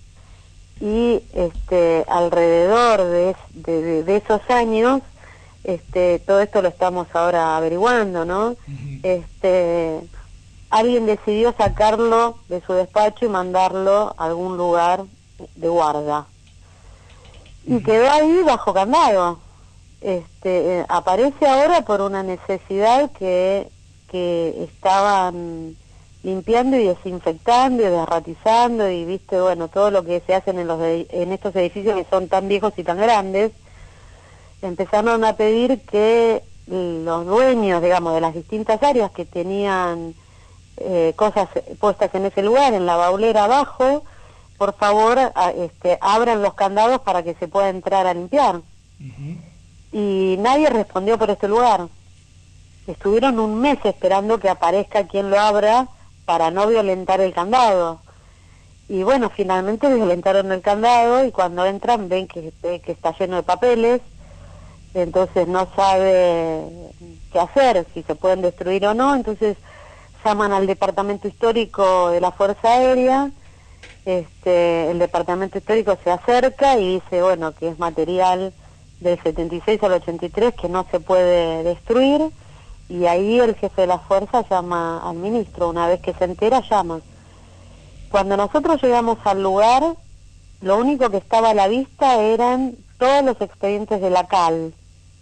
y este, alrededor de, de, de, de esos años, este, todo esto lo estamos ahora averiguando, ¿no? Uh-huh. Este, alguien decidió sacarlo de su despacho y mandarlo a algún lugar de guarda. Uh-huh. Y quedó ahí bajo candado. Este, eh, aparece ahora por una necesidad que, que estaban limpiando y desinfectando y desratizando, y viste, bueno, todo lo que se hacen en, los de, en estos edificios que son tan viejos y tan grandes. Empezaron a pedir que los dueños, digamos, de las distintas áreas que tenían eh, cosas puestas en ese lugar, en la baulera abajo, por favor, a, este, abran los candados para que se pueda entrar a limpiar. Uh-huh. Y nadie respondió por este lugar. Estuvieron un mes esperando que aparezca quien lo abra para no violentar el candado. Y bueno, finalmente violentaron el candado, y cuando entran ven que, que está lleno de papeles. Entonces no sabe qué hacer, si se pueden destruir o no. Entonces llaman al Departamento Histórico de la Fuerza Aérea. Este, el Departamento Histórico se acerca y dice, bueno, que es material del setenta y seis al ochenta y tres, que no se puede destruir, y ahí el jefe de la fuerza llama al ministro. Una vez que se entera, llama. Cuando nosotros llegamos al lugar, lo único que estaba a la vista eran todos los expedientes de la C A L,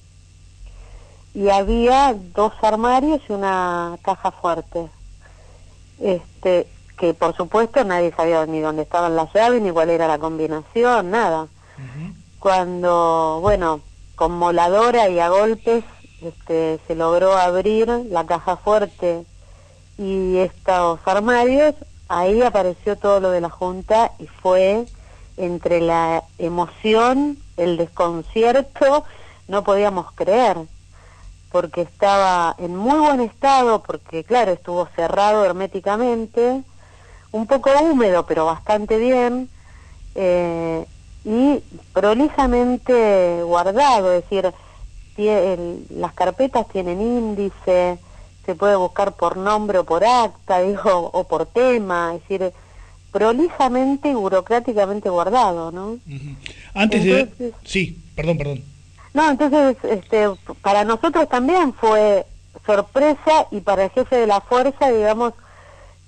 y había dos armarios y una caja fuerte, este, que por supuesto nadie sabía ni dónde estaban las llaves, ni cuál era la combinación, nada. Uh-huh. Cuando, bueno, con moladora y a golpes, este, se logró abrir la caja fuerte y estos armarios, ahí apareció todo lo de la Junta, y fue entre la emoción, el desconcierto, no podíamos creer, porque estaba en muy buen estado, porque claro, estuvo cerrado herméticamente, un poco húmedo, pero bastante bien, eh, y prolijamente guardado, es decir, el, las carpetas tienen índice, se puede buscar por nombre o por acta, digo, o por tema, es decir, prolijamente y burocráticamente guardado, ¿no? Uh-huh. Antes entonces, de... Sí, perdón, perdón. No, entonces, este, para nosotros también fue sorpresa, y para el jefe de la fuerza, digamos,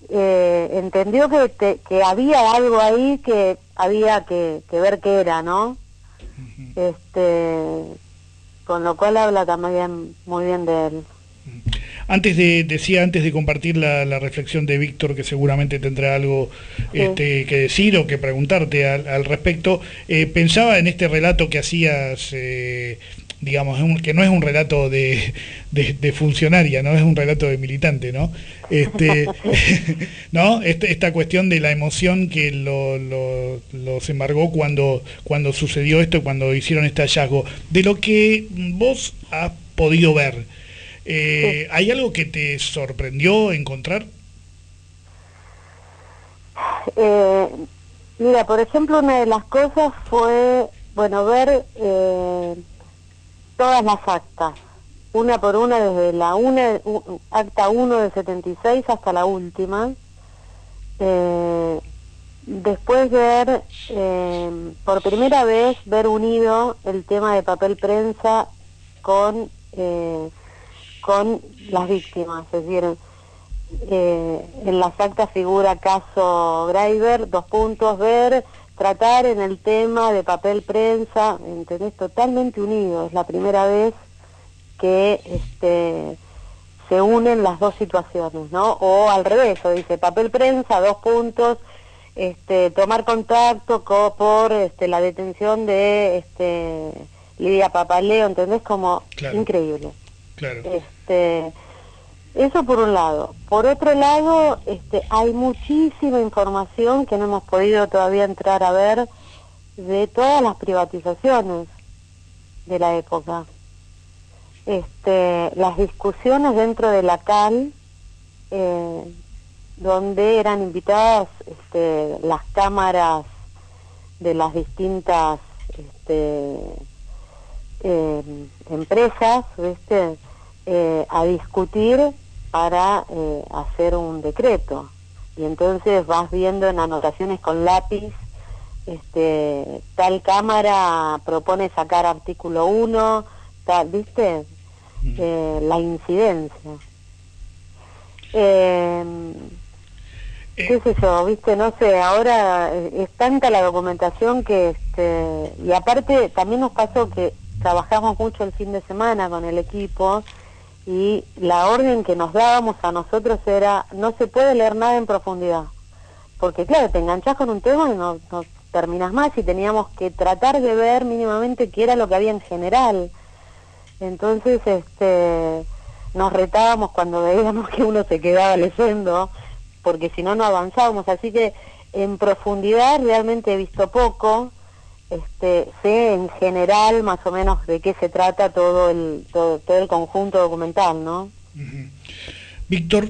eh, entendió que, te, que había algo ahí que había que, que ver qué era, ¿no? Uh-huh. Este, con lo cual habla también muy bien de él. Antes de, decía antes de compartir la, la reflexión de Víctor, que seguramente tendrá algo sí. este, que decir o que preguntarte al, al respecto, eh, pensaba en este relato que hacías, eh, digamos, un, que no es un relato de, de, de funcionaria, no es un relato de militante, ¿no? Este, ¿no? Este, esta cuestión de la emoción que lo, lo, los embargó cuando, cuando sucedió esto, cuando hicieron este hallazgo. De lo que vos has podido ver, Eh, sí. ¿hay algo que te sorprendió encontrar? Eh, mira, por ejemplo, una de las cosas fue, bueno, ver eh, todas las actas, una por una, desde la una, uh, acta uno de setenta y seis hasta la última. Eh, después ver, eh, por primera vez, ver unido el tema de papel prensa con... Eh, con las víctimas, es decir, eh, en las actas figura caso Greiber, dos puntos, ver, tratar en el tema de papel prensa, ¿entendés? Totalmente unido, es la primera vez que este, se unen las dos situaciones, ¿no? O al revés, o dice papel prensa, dos puntos, este, tomar contacto co por este, la detención de este, Lidia Papaleo, ¿entendés? Como claro. Increíble. Claro. Este, eso por un lado. Por otro lado, este, hay muchísima información que no hemos podido todavía entrar a ver de todas las privatizaciones de la época. Este, las discusiones dentro de la C A L, eh, donde eran invitadas este, las cámaras de las distintas este, eh, empresas, ¿viste? Eh, a discutir para eh, hacer un decreto. Y entonces vas viendo en anotaciones con lápiz, este, tal cámara propone sacar artículo uno, tal, ¿viste? Eh, la incidencia. Eh, qué sé yo, ¿viste? No sé, ahora es tanta la documentación que, este, y aparte también nos pasó que trabajamos mucho el fin de semana con el equipo y la orden que nos dábamos a nosotros era, no se puede leer nada en profundidad, porque claro, te enganchás con un tema y no, no terminas más, y teníamos que tratar de ver mínimamente qué era lo que había en general. Entonces este nos retábamos cuando veíamos que uno se quedaba leyendo, porque si no, no avanzábamos, así que en profundidad realmente he visto poco. Este, sé en general más o menos de qué se trata todo el todo, todo el conjunto documental, ¿no? Uh-huh. Víctor.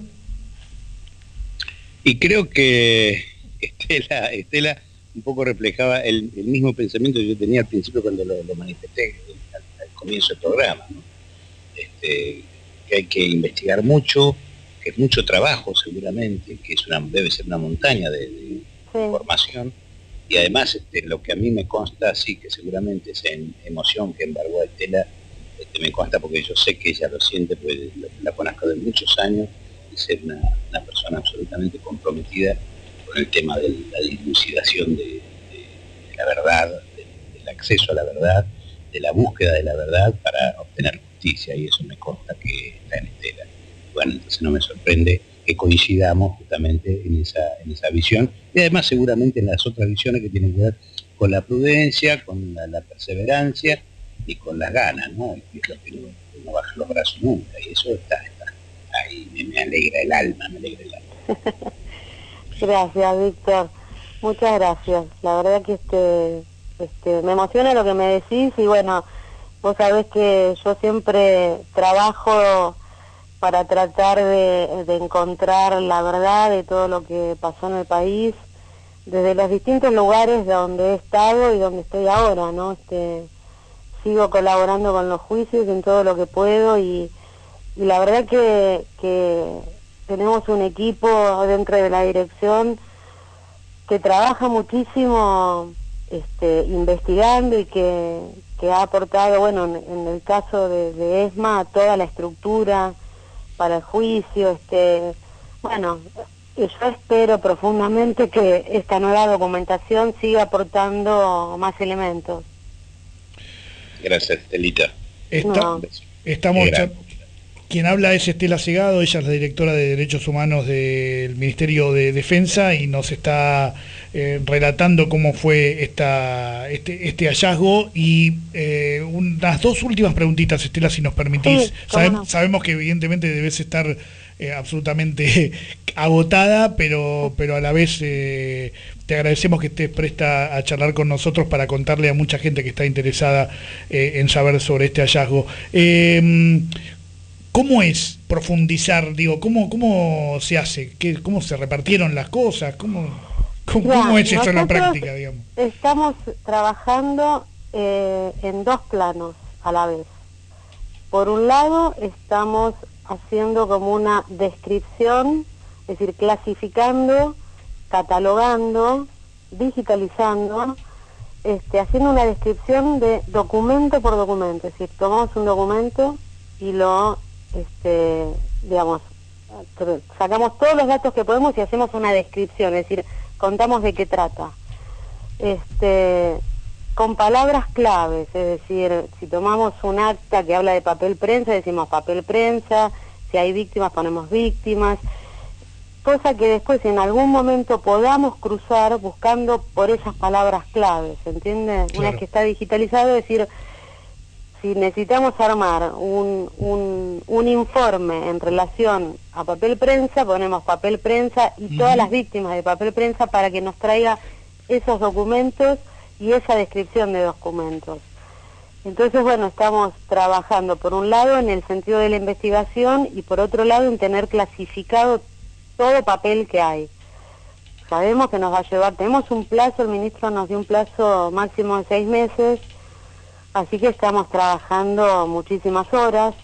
Y creo que Estela, Estela un poco reflejaba el, el mismo pensamiento que yo tenía al principio cuando lo, lo manifesté al, al comienzo del programa, ¿no? Este, que hay que investigar mucho, que es mucho trabajo seguramente, que es una debe ser una montaña de, de sí. información. Y además este, lo que a mí me consta, sí, que seguramente esa emoción que embargó a Estela, este, me consta porque yo sé que ella lo siente, porque la conozco de muchos años, y ser una, una persona absolutamente comprometida con el tema de la dilucidación de, de, de la verdad, de, del acceso a la verdad, de la búsqueda de la verdad para obtener justicia, y eso me consta que está en Estela. Bueno, entonces no me sorprende que coincidamos justamente en esa, en esa visión, y además seguramente en las otras visiones que tienen que ver con la prudencia, con la, la perseverancia y con las ganas, ¿no? Y es lo que no, no baja los brazos nunca, y eso está, está ahí, me, me alegra el alma, me alegra el alma. Gracias, Víctor, muchas gracias. La verdad que este, este, me emociona lo que me decís, y bueno, vos sabés que yo siempre trabajo para tratar de, de encontrar la verdad de todo lo que pasó en el país, desde los distintos lugares donde he estado y donde estoy ahora, ¿no? Este, sigo colaborando con los juicios en todo lo que puedo, y, y la verdad que, que tenemos un equipo dentro de la dirección que trabaja muchísimo este, investigando, y que, que ha aportado, bueno, en, en el caso de, de ESMA, toda la estructura para el juicio, este, bueno, Y yo espero profundamente que esta nueva documentación siga aportando más elementos. Gracias, Estelita. Está, No. Estamos Era. cha- Quien habla es Estela Segado, ella es la directora de Derechos Humanos del Ministerio de Defensa y nos está eh, relatando cómo fue esta, este, este hallazgo. Y eh, unas dos últimas preguntitas, Estela, si nos permitís. Sí, cómo Sabe- no. Sabemos que evidentemente debes estar eh, absolutamente agotada, pero, pero a la vez eh, te agradecemos que estés presta a charlar con nosotros para contarle a mucha gente que está interesada eh, en saber sobre este hallazgo. Eh, ¿Cómo es profundizar? Digo, ¿cómo, cómo se hace? ¿Qué, ¿Cómo se repartieron las cosas? ¿Cómo, cómo, Ya, cómo es eso en la nosotros práctica, digamos? Estamos trabajando eh, en dos planos a la vez. Por un lado, estamos haciendo como una descripción, es decir, clasificando, catalogando, digitalizando, este, haciendo una descripción de documento por documento. Es decir, tomamos un documento y lo, este, digamos, tr- sacamos todos los datos que podemos y hacemos una descripción, es decir, contamos de qué trata. Este, con palabras claves, es decir, si tomamos un acta que habla de papel prensa, decimos papel prensa, si hay víctimas ponemos víctimas, cosa que después en algún momento podamos cruzar buscando por esas palabras claves, ¿entiende? Una Claro. vez que está digitalizado, es decir, si necesitamos armar un, un, un informe en relación a papel prensa, ponemos papel prensa y Ujú. todas las víctimas de papel prensa para que nos traiga esos documentos y esa descripción de documentos. Entonces, bueno, estamos trabajando por un lado en el sentido de la investigación y por otro lado en tener clasificado todo papel que hay. Sabemos que nos va a llevar, tenemos un plazo, el ministro nos dio un plazo máximo de seis meses, así que estamos trabajando muchísimas horas,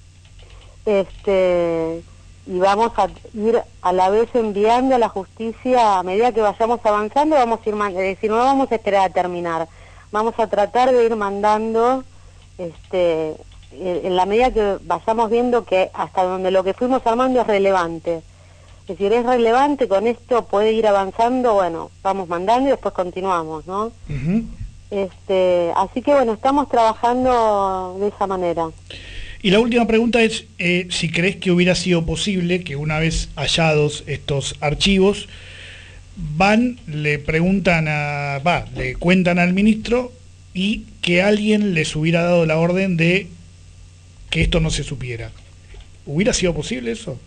este, y vamos a ir a la vez enviando a la justicia, a medida que vayamos avanzando, vamos a ir, man- es decir, no vamos a esperar a terminar, vamos a tratar de ir mandando, este, en en la medida que vayamos viendo que hasta donde lo que fuimos armando es relevante. Es decir, es relevante, con esto puede ir avanzando, bueno, vamos mandando y después continuamos, ¿no? Ujú. Este, así que bueno, estamos trabajando de esa manera. Y la última pregunta es eh, si crees que hubiera sido posible que una vez hallados estos archivos, van, le preguntan a, va, le cuentan al ministro y que alguien les hubiera dado la orden de que esto no se supiera. ¿Hubiera sido posible eso?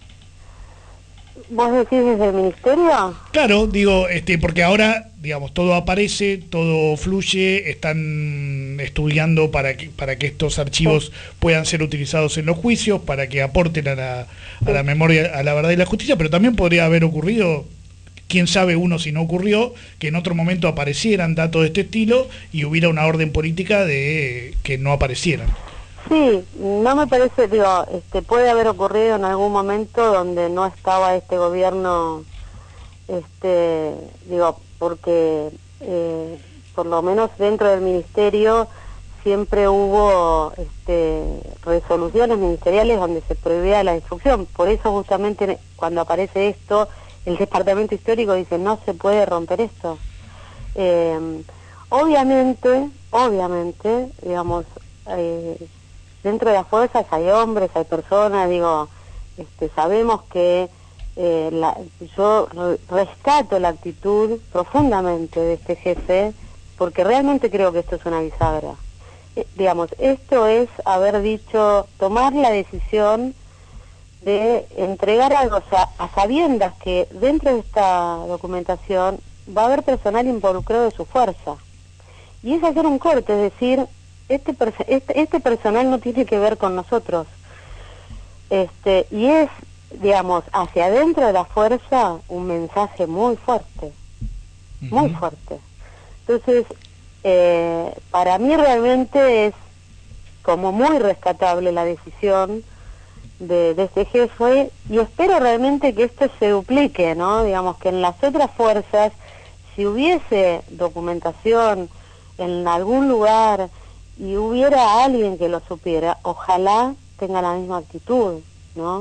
¿Vos decís desde el ministerio? Claro, digo, este, porque ahora, digamos, todo aparece, todo fluye, están estudiando para que, para que estos archivos puedan ser utilizados en los juicios, para que aporten a la, a la memoria, a la verdad y la justicia, pero también podría haber ocurrido, quién sabe uno si no ocurrió, que en otro momento aparecieran datos de este estilo y hubiera una orden política de que no aparecieran. Sí, no me parece, digo, este, puede haber ocurrido en algún momento donde no estaba este gobierno, este, digo, porque eh, por lo menos dentro del ministerio siempre hubo este, resoluciones ministeriales donde se prohibía la destrucción. Por eso justamente cuando aparece esto, el departamento histórico dice no se puede romper esto. Eh, obviamente, obviamente, digamos, eh, dentro de las fuerzas hay hombres, hay personas, digo, este, sabemos que eh, la, yo re- rescato la actitud profundamente de este jefe, porque realmente creo que esto es una bisagra. Eh, digamos, esto es haber dicho, tomar la decisión de entregar algo, o sea, a sabiendas que dentro de esta documentación va a haber personal involucrado de su fuerza. Y es hacer un corte, es decir, este, perso- este, este personal no tiene que ver con nosotros. Este, y es, digamos, hacia adentro de la fuerza un mensaje muy fuerte, muy Ujú. fuerte. Entonces, eh, para mí realmente es como muy rescatable la decisión de, de este jefe, y espero realmente que esto se duplique, ¿no? Digamos que en las otras fuerzas, si hubiese documentación en algún lugar y hubiera alguien que lo supiera, ojalá tenga la misma actitud, ¿no?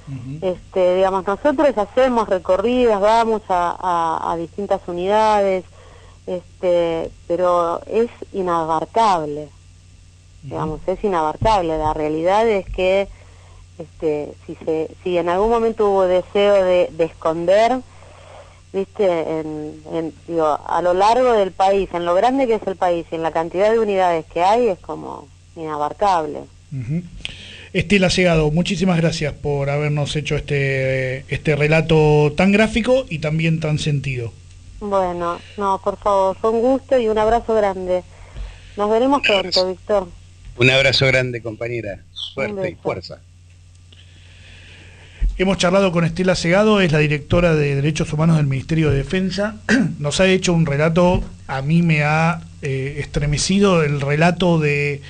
Uh-huh. Este, digamos, nosotros hacemos recorridas, vamos a, a, a distintas unidades, este, pero es inabarcable, uh-huh. digamos, es inabarcable. La realidad es que este, si se, si en algún momento hubo deseo de, de esconder, viste, en, en, digo, a lo largo del país, en lo grande que es el país y en la cantidad de unidades que hay, es como inabarcable. Uh-huh. Estela Segado, muchísimas gracias por habernos hecho este, este relato tan gráfico y también tan sentido. Bueno, no, por favor, fue un gusto y un abrazo grande. Nos veremos pronto, Víctor. Un abrazo grande, compañera. Suerte y fuerza. Hemos charlado con Estela Segado, es la directora de Derechos Humanos del Ministerio de Defensa. Nos ha hecho un relato, a mí me ha eh, estremecido el relato de,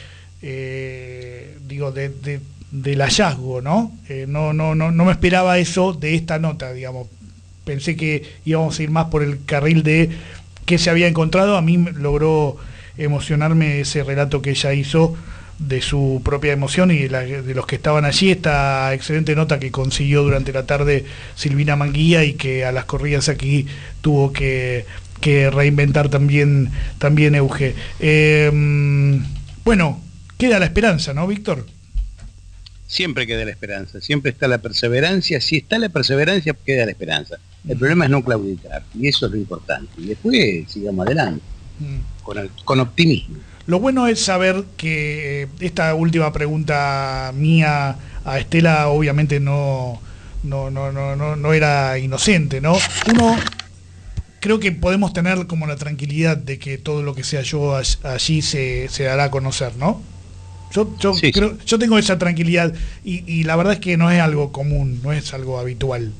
eh, digo, de, de, del hallazgo, ¿no? Eh, no, no, no, no me esperaba eso de esta nota, digamos. Pensé que íbamos a ir más por el carril de qué se había encontrado. A mí logró emocionarme ese relato que ella hizo de su propia emoción y de, la, de los que estaban allí, esta excelente nota que consiguió durante la tarde Silvina Manguía y que a las corridas aquí tuvo que, que reinventar también, también Euge. Eh, bueno, queda la esperanza, ¿no, Víctor? Siempre queda la esperanza, siempre está la perseverancia. Si está la perseverancia, queda la esperanza. El mm. problema es no claudicar, y eso es lo importante. Y después sigamos adelante, mm. con, el, con optimismo. Lo bueno es saber que esta última pregunta mía a Estela obviamente no, no, no, no, no, no era inocente, ¿no? Uno, creo que podemos tener como la tranquilidad de que todo lo que sea yo allí se, se dará a conocer, ¿no? Yo, yo, sí, creo, sí. yo tengo esa tranquilidad y, y la verdad es que no es algo común, no es algo habitual.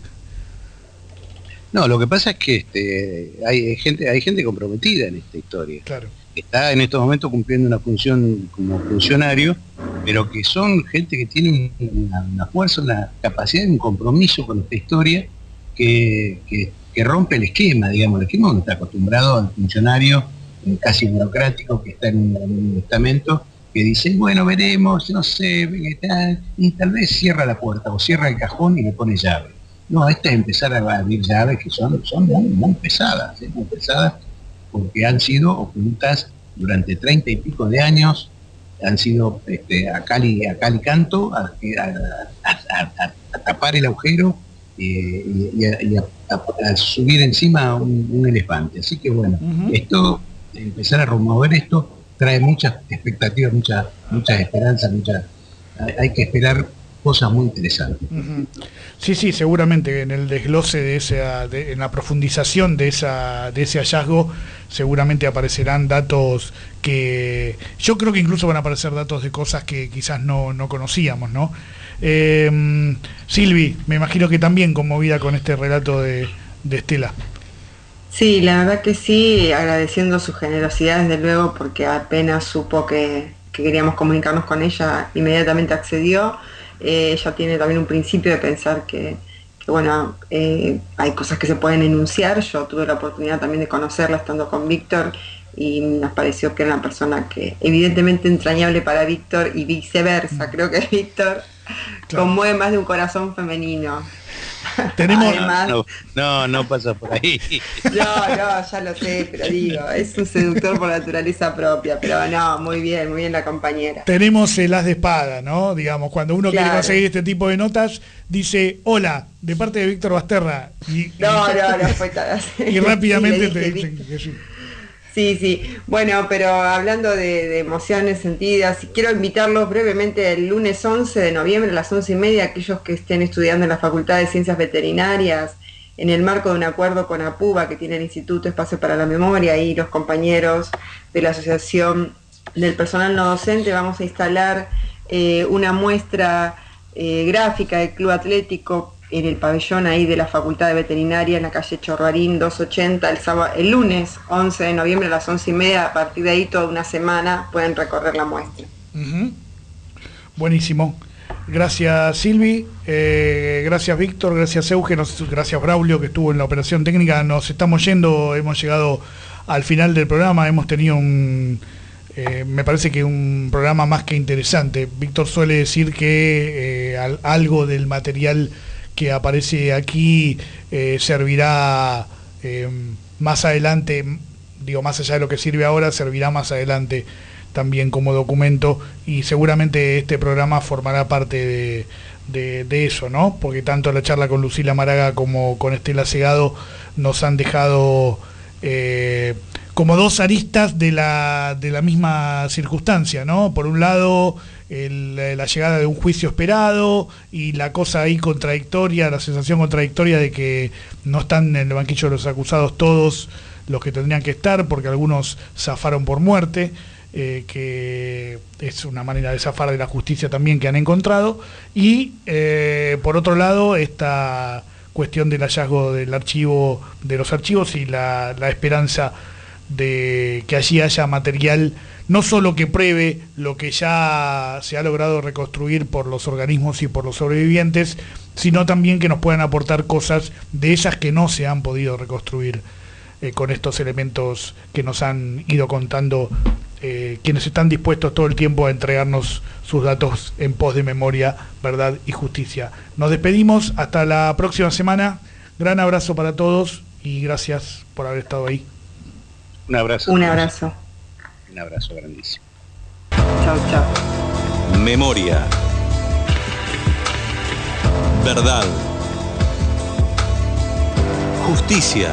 No, lo que pasa es que este, hay gente, hay gente comprometida en esta historia. Claro. Está en estos momentos cumpliendo una función como funcionario, pero que son gente que tiene una, una fuerza, una capacidad y un compromiso con esta historia que, que, que rompe el esquema, digamos, el esquema donde está acostumbrado al funcionario eh, casi burocrático que está en un, en un estamento, que dice, bueno, veremos, no sé, tal, y tal vez cierra la puerta o cierra el cajón y le pone llave. No, esta es empezar a abrir llaves que son, son muy, muy pesadas, ¿eh? muy pesadas, porque han sido ocultas durante treinta y pico de años, han sido este, a cal y, a cal y canto, a, a, a, a, a tapar el agujero eh, y, y, a, y a, a, a subir encima un, un elefante. Así que bueno, uh-huh. esto, empezar a remover esto, trae muchas expectativas, muchas muchas esperanzas, muchas, hay que esperar cosas muy interesantes. Uh-huh. Sí, sí, seguramente en el desglose de esa, de, en la profundización de esa, de ese hallazgo, seguramente aparecerán datos que, yo creo que incluso van a aparecer datos de cosas que quizás no, no conocíamos, ¿no? Eh, Silvi, me imagino que también conmovida con este relato de, de Estela. Sí, la verdad que sí, agradeciendo su generosidad desde luego, porque apenas supo que, que queríamos comunicarnos con ella, inmediatamente accedió. Eh, ella tiene también un principio de pensar que, que bueno, eh, hay cosas que se pueden enunciar. Yo tuve la oportunidad también de conocerla estando con Víctor y nos pareció que era una persona que evidentemente entrañable para Víctor y viceversa. Creo que Víctor claro. conmueve más de un corazón femenino. Tenemos Además, no, no, no pasa por ahí. No, no, ya lo sé, pero digo, es un seductor por naturaleza propia, pero no, muy bien, muy bien la compañera. Tenemos el as de espada, ¿no? Digamos, cuando uno claro. quiere conseguir este tipo de notas, dice, hola, de parte de Víctor Basterra. Y, no, y, no, no fue tal así. Y rápidamente sí, te dicen que sí. Sí, sí. Bueno, pero hablando de, de emociones sentidas, quiero invitarlos brevemente el lunes once de noviembre a las once y media, aquellos que estén estudiando en la Facultad de Ciencias Veterinarias, en el marco de un acuerdo con APUBA, que tiene el Instituto Espacio para la Memoria, y los compañeros de la Asociación del Personal No Docente, vamos a instalar eh, una muestra eh, gráfica del Club Atlético en el pabellón ahí de la Facultad de Veterinaria en la calle Chorrarín doscientos ochenta el sábado, el lunes once de noviembre a las once y media. A partir de ahí toda una semana pueden recorrer la muestra. Uh-huh. Buenísimo. Gracias Silvi, eh, gracias Víctor, gracias Euge, nos, gracias Braulio que estuvo en la operación técnica. Nos estamos yendo, hemos llegado al final del programa, hemos tenido un eh, me parece que un programa más que interesante. Víctor suele decir que eh, al, algo del material que aparece aquí eh, servirá eh, más adelante, digo, más allá de lo que sirve ahora, servirá más adelante también como documento, y seguramente este programa formará parte de, de, de eso, ¿no? Porque tanto la charla con Lucila Maraga como con Estela Segado nos han dejado eh, como dos aristas de la, de la misma circunstancia, ¿no? Por un lado, el, la llegada de un juicio esperado y la cosa ahí contradictoria, la sensación contradictoria de que no están en el banquillo de los acusados todos los que tendrían que estar, porque algunos zafaron por muerte, eh, que es una manera de zafar de la justicia también que han encontrado, y eh, por otro lado esta cuestión del hallazgo del archivo, de los archivos, y la, la esperanza de que allí haya material no solo que pruebe lo que ya se ha logrado reconstruir por los organismos y por los sobrevivientes, sino también que nos puedan aportar cosas de esas que no se han podido reconstruir eh, con estos elementos que nos han ido contando eh, quienes están dispuestos todo el tiempo a entregarnos sus datos en pos de memoria, verdad y justicia. Nos despedimos hasta la próxima semana. Gran abrazo para todos y gracias por haber estado ahí. Un abrazo. Un abrazo. Un abrazo grandísimo. Chao, chao. Memoria. Verdad. Justicia.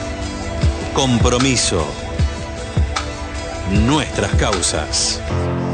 Compromiso. Nuestras causas.